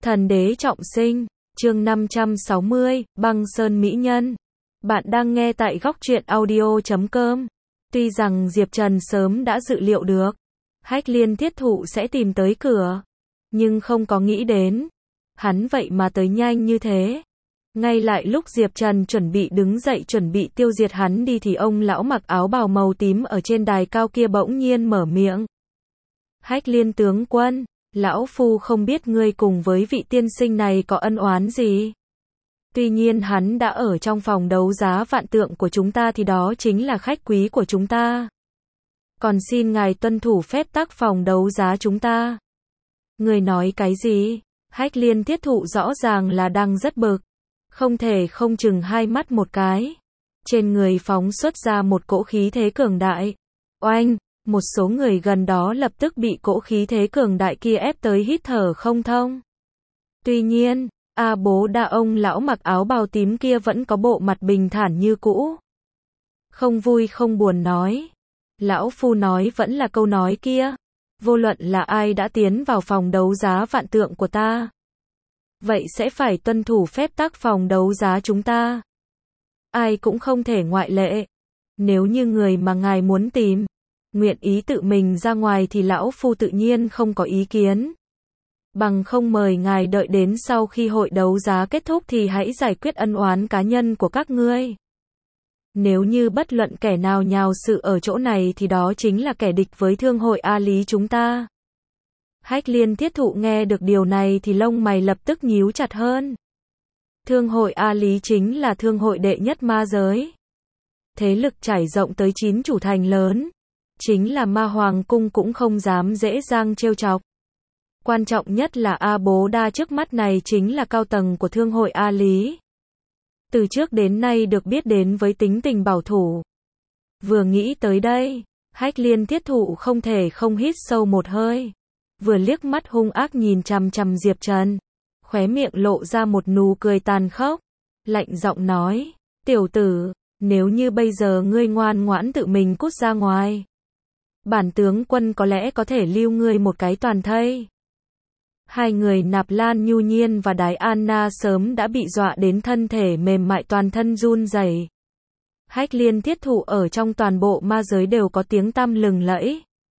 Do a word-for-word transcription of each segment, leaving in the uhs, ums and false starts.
Thần đế trọng sinh, chương năm trăm sáu mươi, băng sơn mỹ nhân. Bạn đang nghe tại góc truyện audio chấm com. Tuy rằng Diệp Trần sớm đã dự liệu được, Hách Liên Thiết Thụ sẽ tìm tới cửa, nhưng không có nghĩ đến, hắn vậy mà tới nhanh như thế. Ngay lại lúc Diệp Trần chuẩn bị đứng dậy chuẩn bị tiêu diệt hắn đi thì ông lão mặc áo bào màu tím ở trên đài cao kia bỗng nhiên mở miệng. Hách Liên tướng quân, lão phu không biết ngươi cùng với vị tiên sinh này có ân oán gì. Tuy nhiên hắn đã ở trong phòng đấu giá vạn tượng của chúng ta thì đó chính là khách quý của chúng ta. Còn xin ngài tuân thủ phép tắc phòng đấu giá chúng ta. Ngươi nói cái gì? Hách Liên Thiết Thụ rõ ràng là đang rất bực, không thể không chừng hai mắt một cái. Trên người phóng xuất ra một cỗ khí thế cường đại. Oanh! Một số người gần đó lập tức bị cỗ khí thế cường đại kia ép tới hít thở không thông. Tuy nhiên, A Bố Đa ông lão mặc áo bào tím kia vẫn có bộ mặt bình thản như cũ. Không vui không buồn nói. Lão phu nói vẫn là câu nói kia. Vô luận là ai đã tiến vào phòng đấu giá vạn tượng của ta, vậy sẽ phải tuân thủ phép tắc phòng đấu giá chúng ta. Ai cũng không thể ngoại lệ. Nếu như người mà ngài muốn tìm nguyện ý tự mình ra ngoài thì lão phu tự nhiên không có ý kiến. Bằng không mời ngài đợi đến sau khi hội đấu giá kết thúc thì hãy giải quyết ân oán cá nhân của các ngươi. Nếu như bất luận kẻ nào nhào sự ở chỗ này thì đó chính là kẻ địch với thương hội A Lý chúng ta. Hách Liên Thiết Thụ nghe được điều này thì lông mày lập tức nhíu chặt hơn. Thương hội A Lý chính là thương hội đệ nhất ma giới. Thế lực trải rộng tới chín chủ thành lớn. Chính là Ma Hoàng Cung cũng không dám dễ dàng trêu chọc. Quan trọng nhất là A Bố Đa trước mắt này chính là cao tầng của thương hội A Lý. Từ trước đến nay được biết đến với tính tình bảo thủ. Vừa nghĩ tới đây, Hách Liên Thiết Thụ không thể không hít sâu một hơi. Vừa liếc mắt hung ác nhìn chằm chằm Diệp Trần, khóe miệng lộ ra một nụ cười tàn khốc, lạnh giọng nói, tiểu tử, nếu như bây giờ ngươi ngoan ngoãn tự mình cút ra ngoài, bản tướng quân có lẽ có thể lưu ngươi một cái toàn thây. Hai người Nạp Lan Nhu Nhiên và Đái Anna sớm đã bị dọa đến thân thể mềm mại toàn thân run rẩy. Hách Liên Thiết Thụ ở trong toàn bộ ma giới đều có tiếng tăm lừng lẫy.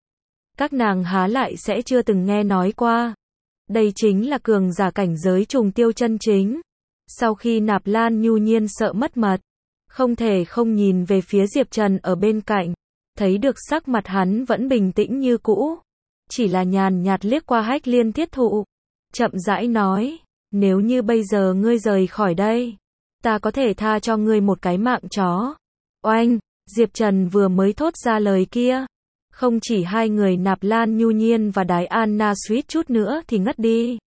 Các nàng há lại sẽ chưa từng nghe nói qua. Đây chính là cường giả cảnh giới trùng tiêu chân chính. Sau khi Nạp Lan Nhu Nhiên sợ mất mật, không thể không nhìn về phía Diệp Trần ở bên cạnh. Thấy được sắc mặt hắn vẫn bình tĩnh như cũ, chỉ là nhàn nhạt liếc qua Hách Liên Thiết Thụ, chậm rãi nói, nếu như bây giờ ngươi rời khỏi đây, ta có thể tha cho ngươi một cái mạng chó. Oanh, Diệp Trần vừa mới thốt ra lời kia, không chỉ hai người Nạp Lan Nhu Nhiên và Đái Anna suýt chút nữa thì ngất đi,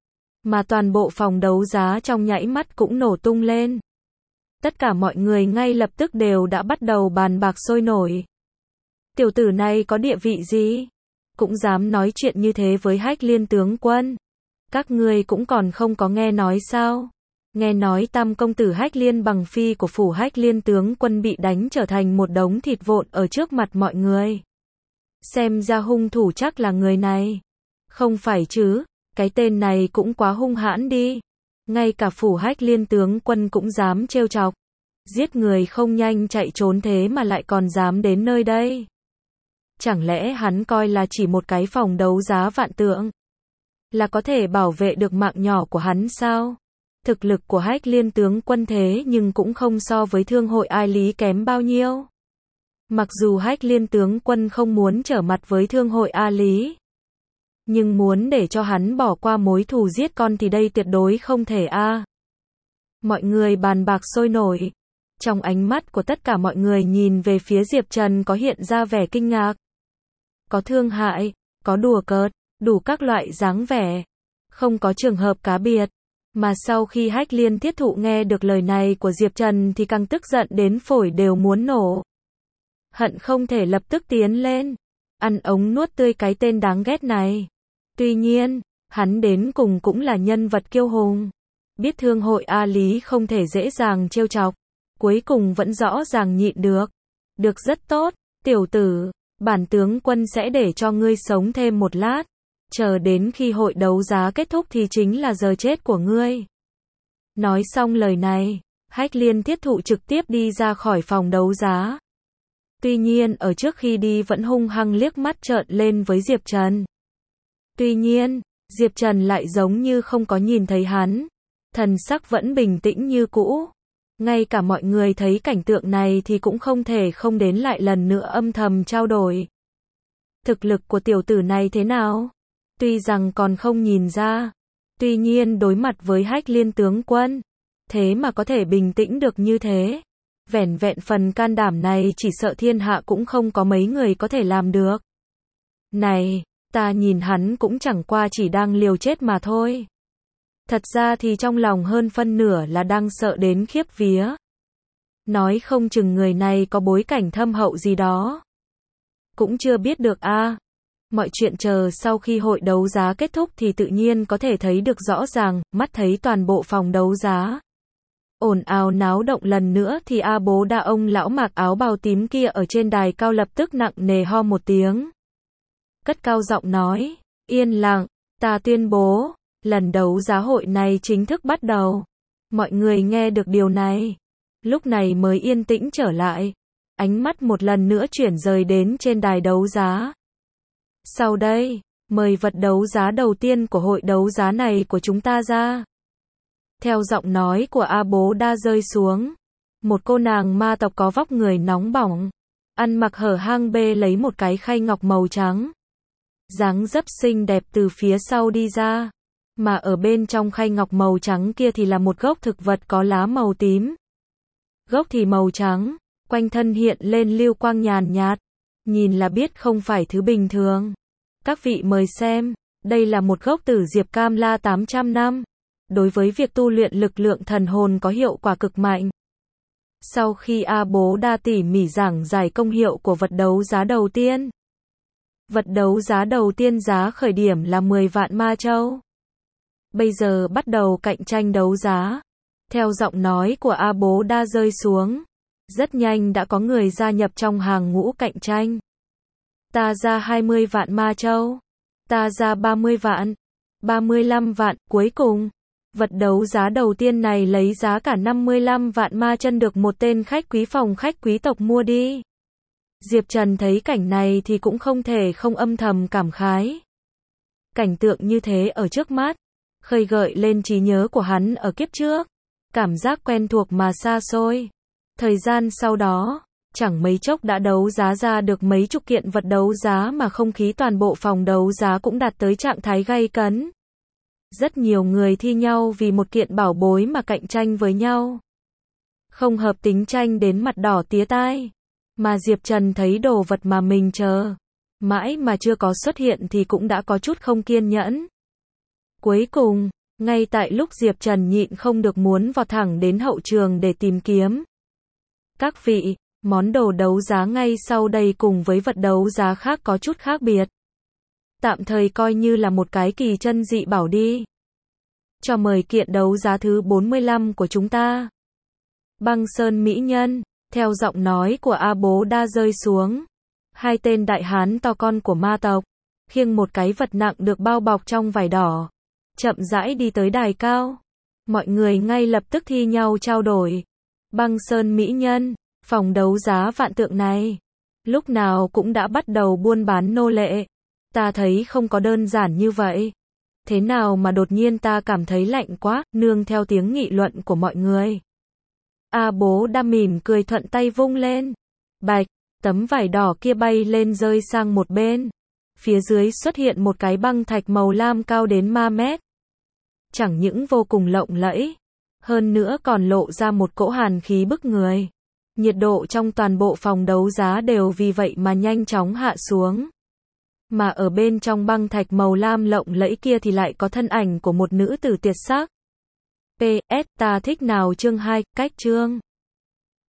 mà toàn bộ phòng đấu giá trong nháy mắt cũng nổ tung lên. Tất cả mọi người ngay lập tức đều đã bắt đầu bàn bạc sôi nổi. Tiểu tử này có địa vị gì? Cũng dám nói chuyện như thế với Hách Liên tướng quân. Các ngươi cũng còn không có nghe nói sao? Nghe nói tam công tử Hách Liên bằng phi của phủ Hách Liên tướng quân bị đánh trở thành một đống thịt vụn ở trước mặt mọi người. Xem ra hung thủ chắc là người này. Không phải chứ, cái tên này cũng quá hung hãn đi. Ngay cả phủ Hách Liên tướng quân cũng dám trêu chọc. Giết người không nhanh chạy trốn thế mà lại còn dám đến nơi đây. Chẳng lẽ hắn coi là chỉ một cái phòng đấu giá vạn tượng là có thể bảo vệ được mạng nhỏ của hắn sao? Thực lực của Hách Liên tướng quân thế nhưng cũng không so với thương hội A Lý kém bao nhiêu. Mặc dù Hách Liên tướng quân không muốn trở mặt với thương hội A Lý, nhưng muốn để cho hắn bỏ qua mối thù giết con thì đây tuyệt đối không thể a. À. Mọi người bàn bạc sôi nổi. Trong ánh mắt của tất cả mọi người nhìn về phía Diệp Trần có hiện ra vẻ kinh ngạc. Có thương hại, có đùa cợt, đủ các loại dáng vẻ. Không có trường hợp cá biệt. Mà sau khi Hách Liên Thiết Thụ nghe được lời này của Diệp Trần thì càng tức giận đến phổi đều muốn nổ. Hận không thể lập tức tiến lên, ăn ống nuốt tươi cái tên đáng ghét này. Tuy nhiên, hắn đến cùng cũng là nhân vật kiêu hùng. Biết thương hội A Lý không thể dễ dàng trêu chọc. Cuối cùng vẫn rõ ràng nhịn được. Được rất tốt, tiểu tử. Bản tướng quân sẽ để cho ngươi sống thêm một lát. chờ đến khi hội đấu giá kết thúc thì chính là giờ chết của ngươi. Nói xong lời này, Hách Liên Thiết Thụ trực tiếp đi ra khỏi phòng đấu giá. Tuy nhiên ở trước khi đi vẫn hung hăng liếc mắt trợn lên với Diệp Trần. Tuy nhiên, Diệp Trần lại giống như không có nhìn thấy hắn, thần sắc vẫn bình tĩnh như cũ. Ngay cả mọi người thấy cảnh tượng này thì cũng không thể không đến lại lần nữa âm thầm trao đổi. Thực lực của tiểu tử này thế nào? Tuy rằng còn không nhìn ra, tuy nhiên đối mặt với Hách Liên tướng quân, thế mà có thể bình tĩnh được như thế. Vẻn vẹn phần can đảm này chỉ sợ thiên hạ cũng không có mấy người có thể làm được. Này, ta nhìn hắn cũng chẳng qua chỉ đang liều chết mà thôi. Thật ra thì trong lòng hơn phân nửa là đang sợ đến khiếp vía. Nói không chừng người này có bối cảnh thâm hậu gì đó. Cũng chưa biết được a. À. Mọi chuyện chờ sau khi hội đấu giá kết thúc thì tự nhiên có thể thấy được rõ ràng, mắt thấy toàn bộ phòng đấu giá. Ồn ào náo động lần nữa thì A Bố Đa ông lão mặc áo bào tím kia ở trên đài cao lập tức nặng nề ho một tiếng. Cất cao giọng nói, yên lặng, ta tuyên bố, lần đấu giá hội này chính thức bắt đầu. Mọi người nghe được điều này, lúc này mới yên tĩnh trở lại. Ánh mắt một lần nữa chuyển rời đến trên đài đấu giá. Sau đây, mời vật đấu giá đầu tiên của hội đấu giá này của chúng ta ra. Theo giọng nói của A Bố Đa rơi xuống, một cô nàng ma tộc có vóc người nóng bỏng, ăn mặc hở hang bê lấy một cái khay ngọc màu trắng. Dáng dấp xinh đẹp từ phía sau đi ra, mà ở bên trong khay ngọc màu trắng kia thì là một gốc thực vật có lá màu tím. Gốc thì màu trắng, quanh thân hiện lên lưu quang nhàn nhạt, nhìn là biết không phải thứ bình thường. Các vị mời xem, đây là một gốc tử diệp cam la tám trăm năm. Đối với việc tu luyện lực lượng thần hồn có hiệu quả cực mạnh. Sau khi A Bố Đa tỉ mỉ giảng giải công hiệu của vật đấu giá đầu tiên. Vật đấu giá đầu tiên giá khởi điểm là mười vạn ma châu. Bây giờ bắt đầu cạnh tranh đấu giá. Theo giọng nói của A Bố Đa rơi xuống, rất nhanh đã có người gia nhập trong hàng ngũ cạnh tranh. Ta ra hai mươi vạn ma châu. Ta ra ba mươi vạn. ba mươi lăm vạn. Cuối cùng, vật đấu giá đầu tiên này lấy giá cả năm mươi lăm vạn ma chân được một tên khách quý phòng khách quý tộc mua đi. Diệp Trần thấy cảnh này thì cũng không thể không âm thầm cảm khái. Cảnh tượng như thế ở trước mắt, khơi gợi lên trí nhớ của hắn ở kiếp trước. Cảm giác quen thuộc mà xa xôi. Thời gian sau đó, chẳng mấy chốc đã đấu giá ra được mấy chục kiện vật đấu giá mà không khí toàn bộ phòng đấu giá cũng đạt tới trạng thái gay cấn. Rất nhiều người thi nhau vì một kiện bảo bối mà cạnh tranh với nhau. Không hợp tính tranh đến mặt đỏ tía tai. Mà Diệp Trần thấy đồ vật mà mình chờ mãi mà chưa có xuất hiện thì cũng đã có chút không kiên nhẫn. Cuối cùng, ngay tại lúc Diệp Trần nhịn không được muốn vọt thẳng đến hậu trường để tìm kiếm. Các vị, món đồ đấu giá ngay sau đây cùng với vật đấu giá khác có chút khác biệt. Tạm thời coi như là một cái kỳ chân dị bảo đi. Cho mời kiện đấu giá thứ bốn mươi lăm của chúng ta. Băng Sơn Mỹ Nhân, theo giọng nói của A Bố Đa rơi xuống. Hai tên đại hán to con của ma tộc, khiêng một cái vật nặng được bao bọc trong vải đỏ. Chậm rãi đi tới đài cao. Mọi người ngay lập tức thi nhau trao đổi. Băng Sơn Mỹ Nhân, phòng đấu giá vạn tượng này, lúc nào cũng đã bắt đầu buôn bán nô lệ. Ta thấy không có đơn giản như vậy. Thế nào mà đột nhiên ta cảm thấy lạnh quá, nương theo tiếng nghị luận của mọi người. A Bố Đa mỉm cười thuận tay vung lên. Bạch, tấm vải đỏ kia bay lên rơi sang một bên. Phía dưới xuất hiện một cái băng thạch màu lam cao đến ba mét. Chẳng những vô cùng lộng lẫy, hơn nữa còn lộ ra một cỗ hàn khí bức người. Nhiệt độ trong toàn bộ phòng đấu giá đều vì vậy mà nhanh chóng hạ xuống. Mà ở bên trong băng thạch màu lam lộng lẫy kia thì lại có thân ảnh của một nữ tử tuyệt sắc. pê ét ta thích nào chương hai, cách chương.